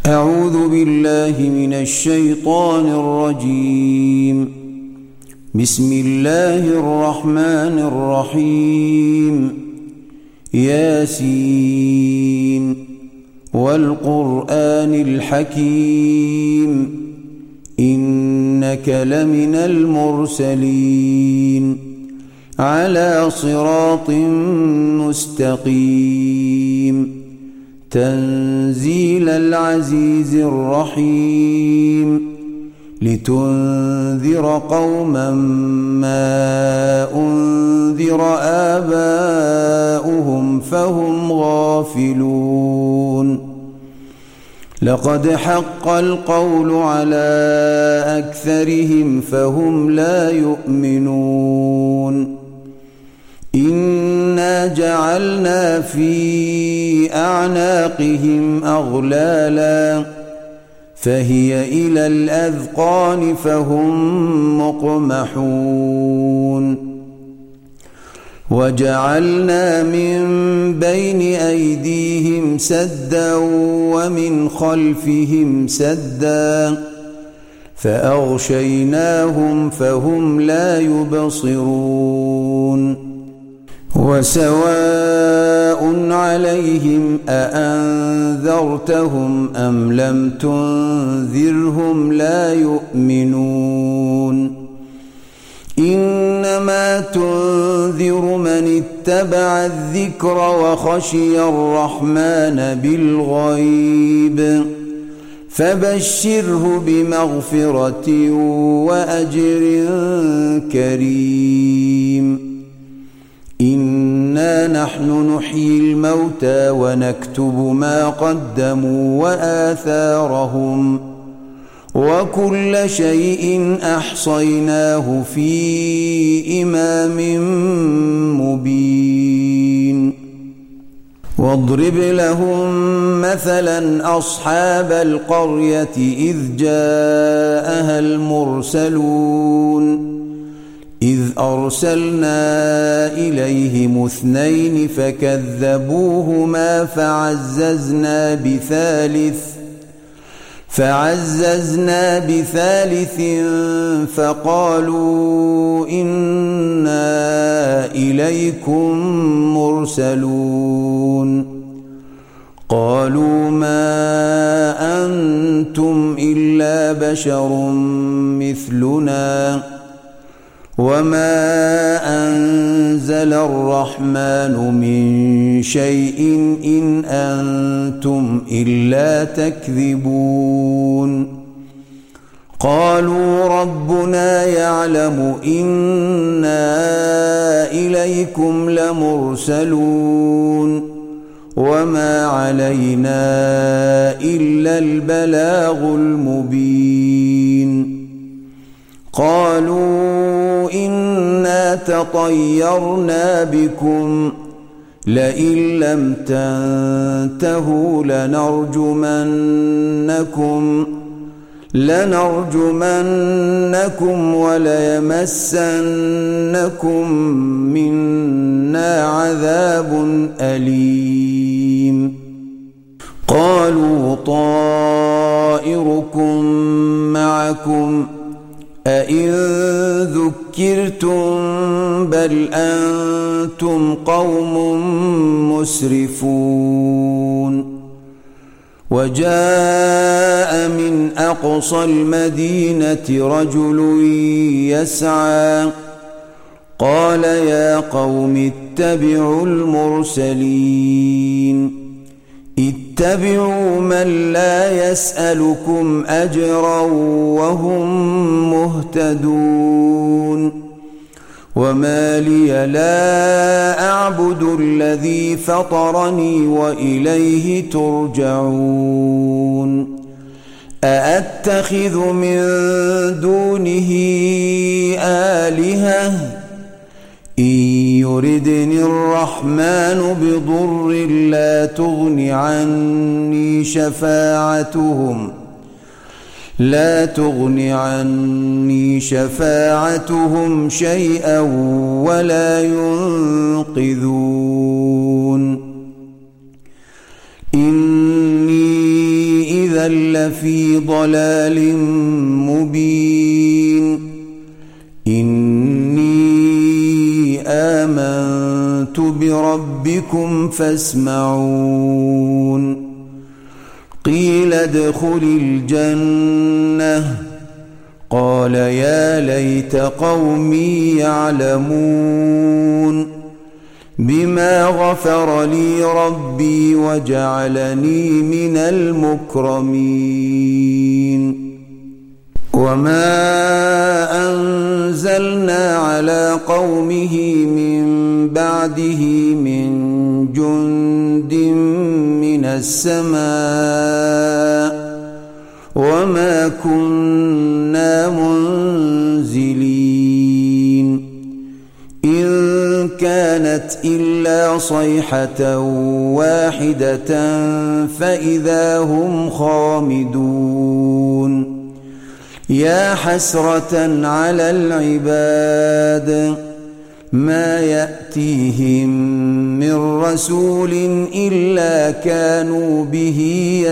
أعوذ بالله من الشيطان الرجيم. بسم الله الرحمن الرحيم. ياسين والقرآن الحكيم إنك لمن المرسلين على صراط مستقيم تنزيل العزيز الرحيم لتنذر قوما ما أنذر آباؤهم فهم غافلون. لقد حق القول على أكثرهم فهم لا يؤمنون. إنا جعلنا في أعناقهم أغلالا فهي إلى الأذقان فهم مقمحون. وجعلنا من بين أيديهم سدا ومن خلفهم سدا فأغشيناهم فهم لا يبصرون. وسواء عليهم أأنذرتهم أم لم تنذرهم لا يؤمنون. إنما تنذر من اتبع الذكر وخشي الرحمن بالغيب فبشره بمغفرة وأجر كريم. إنا نحن نحيي الموتى ونكتب ما قدموا وآثارهم وكل شيء أحصيناه في إمام مبين. واضرب لهم مثلا أصحاب القرية إذ جاءها المرسلون إذ أرسلنا إليهم 2 فكذبوهما فعززنا بثالث فقالوا إنا إليكم مرسلون. قالوا ما أنتم إلا بشر مثلنا وما أنزل الرحمن من شيء إن أنتم إلا تكذبون. قالوا ربنا يعلم إنا إليكم لمرسلون وما علينا إلا البلاغ المبين. قالوا إنا تطيرنا بكم لئن لم تنتهوا لنرجمنكم وليمسنكم منا عذاب أليم. قالوا طائركم معكم أئن ذكرتم بل أنتم قوم مسرفون. وجاء من أقصى المدينة رجل يسعى قال يا قوم اتبعوا المرسلين اتبعوا من لا يسألكم أجرا وهم مهتدون. وما لي لا أعبد الذي فطرني وإليه ترجعون. أأتخذ من دونه آلهة إن يردني الرحمن بضر لا تغن عني شفاعتهم شيئا ولا ينقذون. إني إذا لفي ضلال مبين إني آمنت بربكم فاسمعون قيل ادخل الجنة قال يا ليت قومي يعلمون بما غفر لي ربي وجعلني من المكرمين وما أنزلنا على قومه من بعده من جند من السماء وما كنا منزلين إن كانت إلا صيحة واحدة فإذا هم خامدون يا حسرة على العباد ما يأتيهم من رسول إلا كانوا به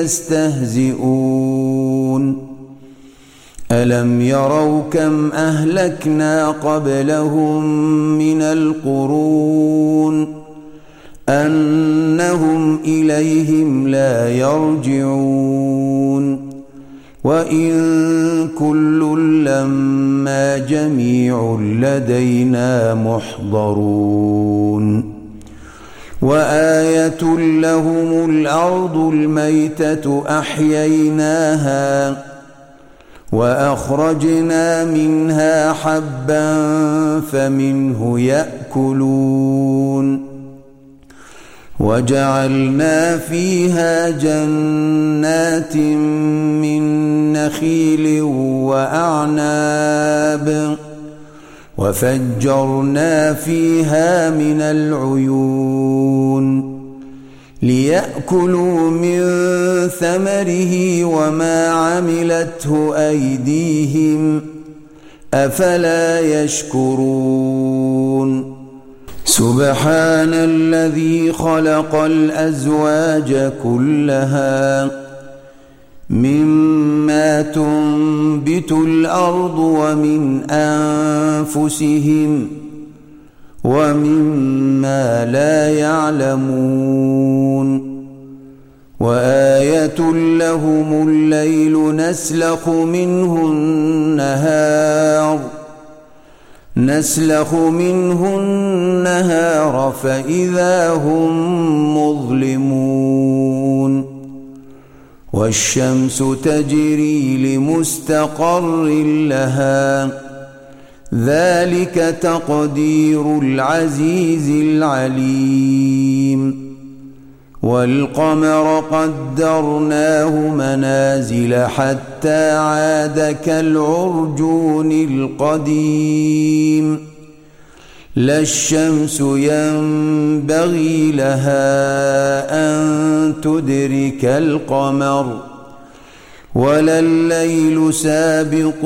يستهزئون ألم يروا كم أهلكنا قبلهم من القرون أنهم إليهم لا يرجعون وإن كل لما جميع لدينا محضرون وآية لهم الأرض الميتة أحييناها وأخرجنا منها حبا فمنه يأكلون وجعلنا فيها جنات من نخيل وأعناب وفجرنا فيها من العيون ليأكلوا من ثمره وما عملته أيديهم أفلا يشكرون سبحان الذي خلق الأزواج كلها مما تنبت الأرض ومن أنفسهم ومما لا يعلمون وآية لهم الليل نسلخ منه النهار فإذا هم مظلمون والشمس تجري لمستقر لها ذلك تقدير العزيز العليم والقمر قدرناه منازل حتى عاد كالعرجون القديم لا الشمس ينبغي لها أن تدرك القمر ولا الليل سابق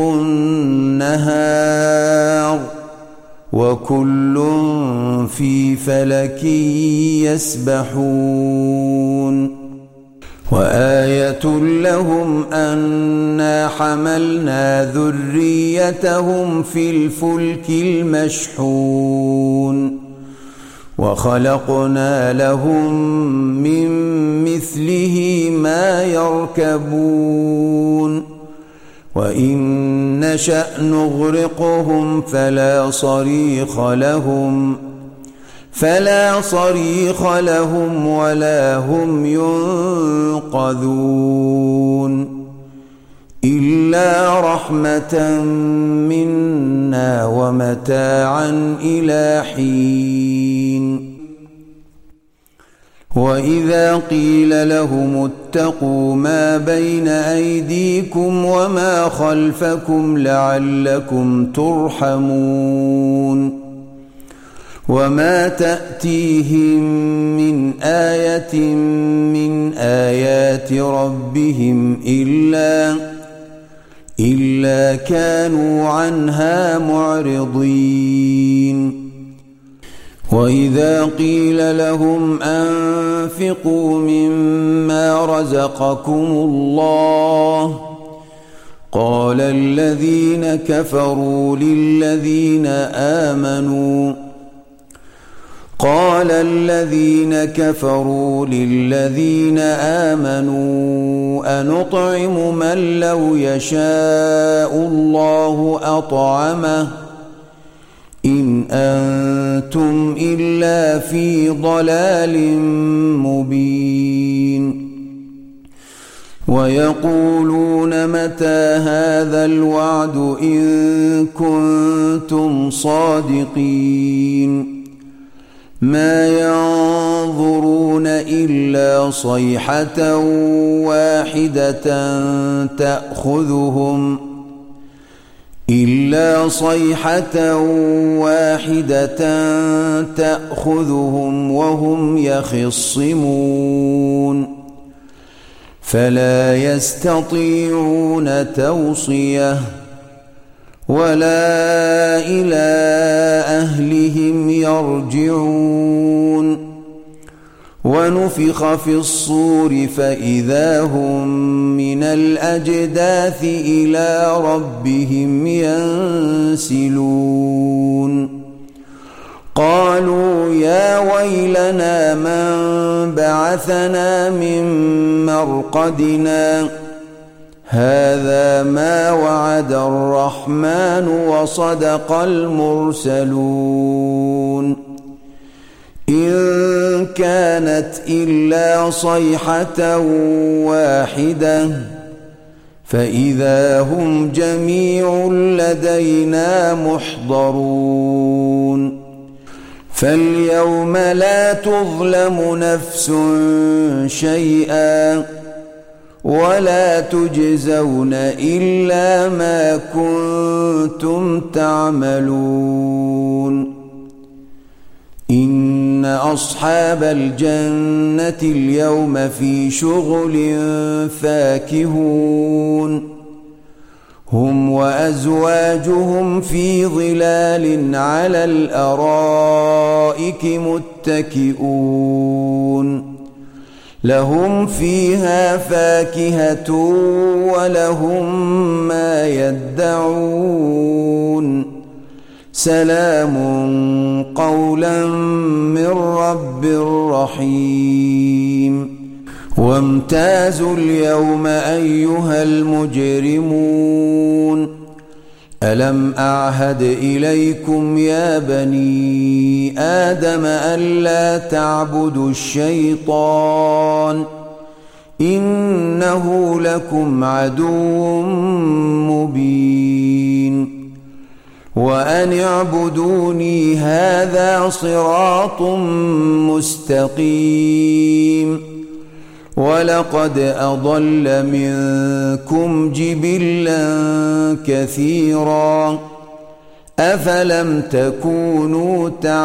النهار وكل في فلك يسبحون وآية لهم أنا حملنا ذريتهم في الفلك المشحون وخلقنا لهم من مثله ما يركبون وإن نشأ نغرقهم فلا صريخ لهم ولا هم ينقذون إلا رحمة منا ومتاعا إلى حين وإذا قيل لهم اتقوا ما بين أيديكم وما خلفكم لعلكم ترحمون وما تأتيهم من آية من آيات ربهم إلا كانوا عنها معرضين وإذا قيل لهم أنفقوا مما رزقكم الله قال الذين كفروا للذين آمنوا أنطعم من لو يشاء الله أطعمه إن أنتم إلا في ضلال مبين ويقولون متى هذا الوعد إن كنتم صادقين ما ينظرون إلا صيحة واحدة تأخذهم وهم يخصمون فلا يستطيعون توصية ولا إلى أهلهم يرجعون ونفخ في الصور فإذا هم من الأجداث إلى ربهم ينسلون قالوا يا ويلنا من بعثنا من مرقدنا هذا ما وعد الرحمن وصدق المرسلون إن كانت إلا صيحة واحدة فإذا هم جميع لدينا محضرون فاليوم لا تظلم نفس شيئا ولا تجزون إلا ما كنتم تعملون إن أصحاب الجنة اليوم في شغل فاكهون هم وأزواجهم في ظلال على الأرائك متكئون لهم فيها فاكهة ولهم ما يدعون سلام قولا من رب رحيم وامتازوا اليوم أيها المجرمون ألم أعهد إليكم يا بني آدم ألا تعبدوا الشيطان إنه لكم عدو مبين وأن اعبدوني هذا صراط مستقيم ولقد أضل منكم جبلا كثيرا أفلم تكونوا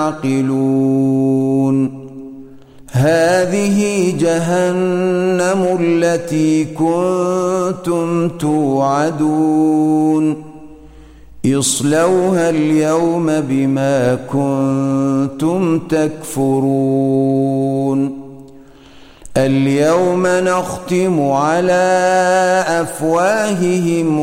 تعقلون هذه جهنم التي كنتم توعدون اصلوها اليوم بما كنتم تكفرون اليوم نختم على أفواههم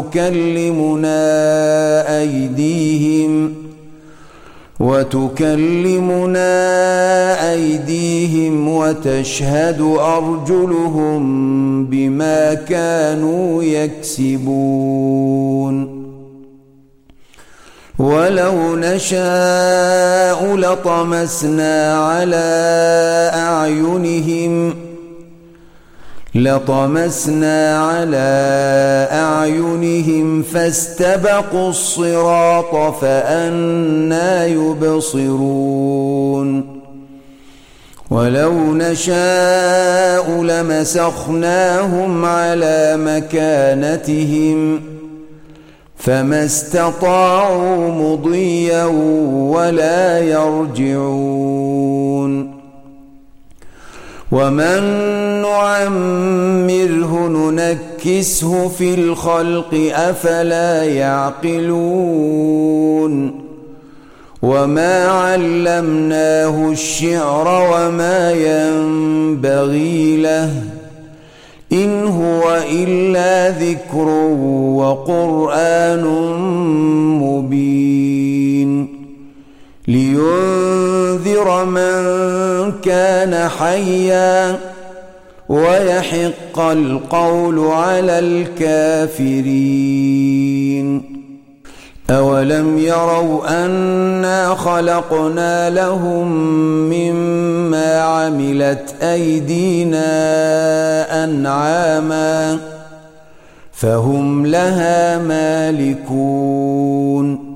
وتكلمنا أيديهم وتشهد أرجلهم بما كانوا يكسبون ولو نشاء لطمسنا على أعينهم فاستبقوا الصراط فأنى يبصرون ولو نشاء لمسخناهم على مكانتهم فما استطاعوا مضيا ولا يرجعون ومن نعمره ننكسه في الخلق أفلا يعقلون وما علمناه الشعر وما ينبغي له إن هو إلا ذكر وقرآن مبين لينذر من كان حيا ويحق القول على الكافرين أولم يروا أنا خلقنا لهم مما عملت أيدينا أنعاما فهم لها مالكون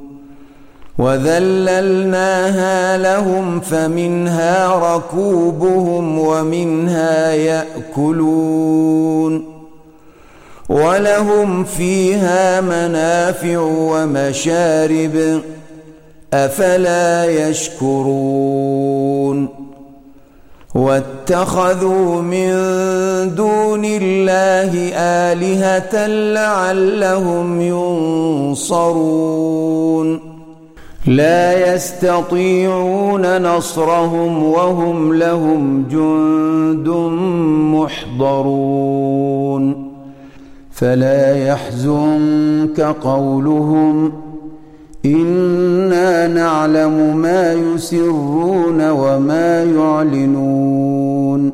وذللناها لهم فمنها ركوبهم ومنها يأكلون ولهم فيها منافع ومشارب أفلا يشكرون واتخذوا من دون الله آلهة لعلهم ينصرون لا يستطيعون نصرهم وهم لهم جند محضرون فلا يحزنك قولهم إنا نعلم ما يسرون وما يعلنون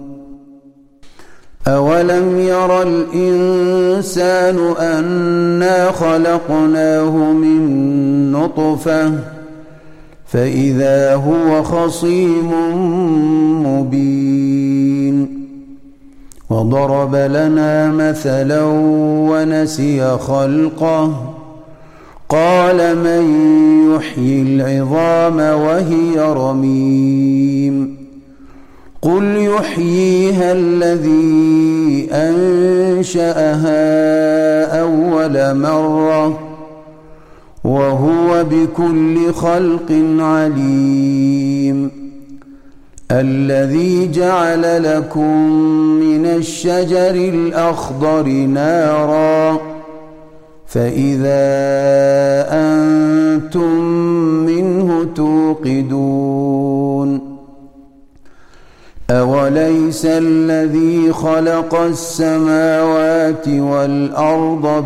أولم ير الإنسان أنا خلقناه من نطفة فإذا هو خصيم مبين وضرب لنا مثلا ونسي خلقه قال من يحيي العظام وهي رميم قل يحييها الذي أنشأها أول مرة وهو بكل خلق عليم الذي جعل لكم من الشجر الأخضر نارا فإذا أنتم منه توقدون أوليس الذي خلق السماوات والأرض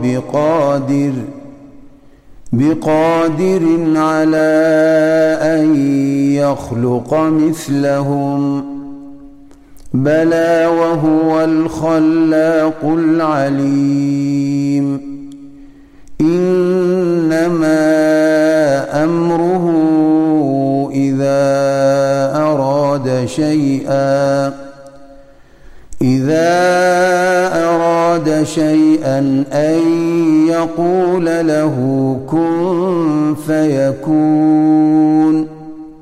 بقادر على أن يخلق مثلهم بلى وهو الخلاق العليم إنما أمره إذا أراد شيئا أن يقول له كن فيكون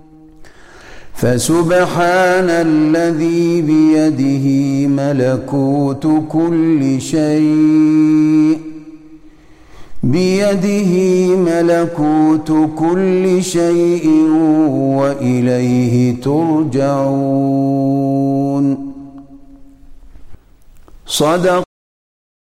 فسبحان الذي بيده ملكوت كل شيء وإليه ترجعون. صدق